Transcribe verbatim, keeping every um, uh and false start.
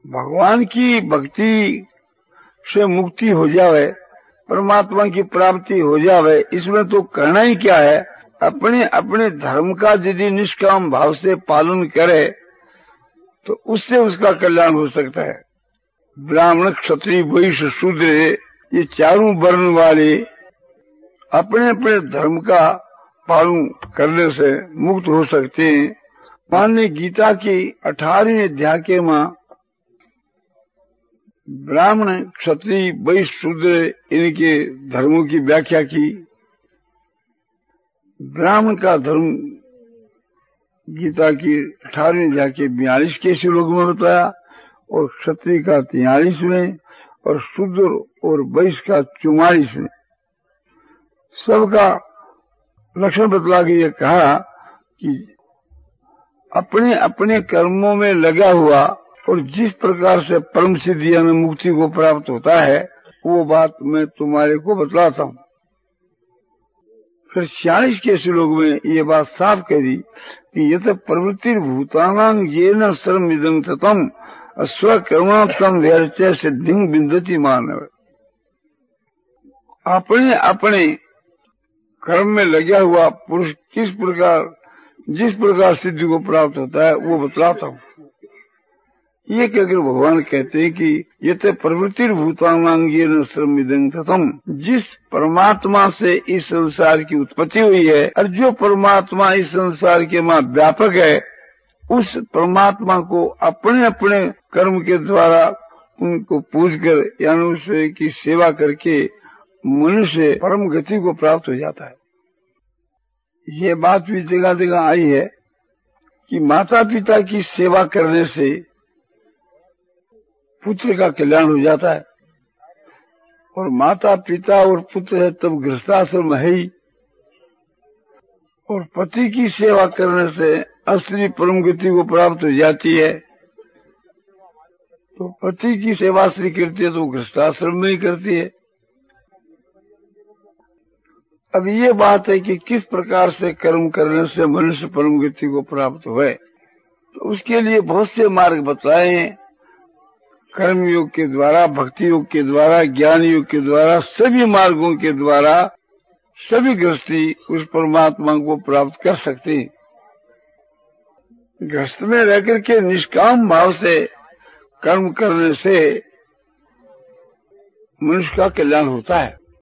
भगवान की भक्ति से मुक्ति हो जावे, परमात्मा की प्राप्ति हो जावे, इसमें तो करना ही क्या है? अपने अपने धर्म का यदि निष्काम भाव से पालन करे तो उससे उसका कल्याण हो सकता है। ब्राह्मण, क्षत्रिय, वैश्य, शूद्र, ये चारों वर्ण वाले अपने अपने धर्म का पालन करने से मुक्त हो सकते हैं। मान्य गीता की अठारहवीं अध्याय के मां ब्राह्मण, क्षत्रिय, वैश्य, शूद्र इनके धर्मों की व्याख्या की। ब्राह्मण का धर्म गीता की अठारहवीं अध्याय के बयालीस के श्लोक में बताया और क्षत्रिय का तियालीस में और शूद्र और वैश्य का चौवालीस में। सबका लक्षण बतला के ये कहा कि अपने अपने कर्मों में लगा हुआ और जिस प्रकार से परम सिद्धि में मुक्ति को प्राप्त होता है वो बात मैं तुम्हारे को बतलाता हूँ। फिर छियालीस के श्लोक में ये बात साफ करी कि यत प्रवृत्ति भूतानां ये न सर्व इदं ततम स्वकर्मात्म व्यर्चय सिद्धि बिंदति मानव। अपने अपने कर्म में लगा हुआ पुरुष किस प्रकार जिस प्रकार सिद्धि को प्राप्त होता है वो बतलाता हूँ। ये कहकर भगवान कहते हैं कि ये तो प्रवृत्ति भूतांगे न श्रमिदं ततम, जिस परमात्मा से इस संसार की उत्पत्ति हुई है और जो परमात्मा इस संसार के मां व्यापक है, उस परमात्मा को अपने अपने कर्म के द्वारा उनको पूज कर यानी उसकी की सेवा करके मनुष्य परम गति को प्राप्त हो जाता है। ये बात भी जगह जगह आई है कि माता पिता की सेवा करने से पुत्र का कल्याण हो जाता है और माता पिता और पुत्र है तब गृहस्थाश्रम है ही, और पति की सेवा करने से असली परम गति को प्राप्त हो जाती है। तो पति की सेवा स्त्री करती है तो गृहस्थाश्रम में ही करती है। अब ये बात है कि किस प्रकार से कर्म करने से मनुष्य परम गति को प्राप्त हुए, तो उसके लिए बहुत से मार्ग बताए हैं। कर्म योग के द्वारा, भक्ति योग के द्वारा, ज्ञान योग के द्वारा, सभी मार्गों के द्वारा सभी गृहस्थी उस परमात्मा को प्राप्त कर सकते हैं। गृहस्थ में रहकर के निष्काम भाव से कर्म करने से मनुष्य का कल्याण होता है।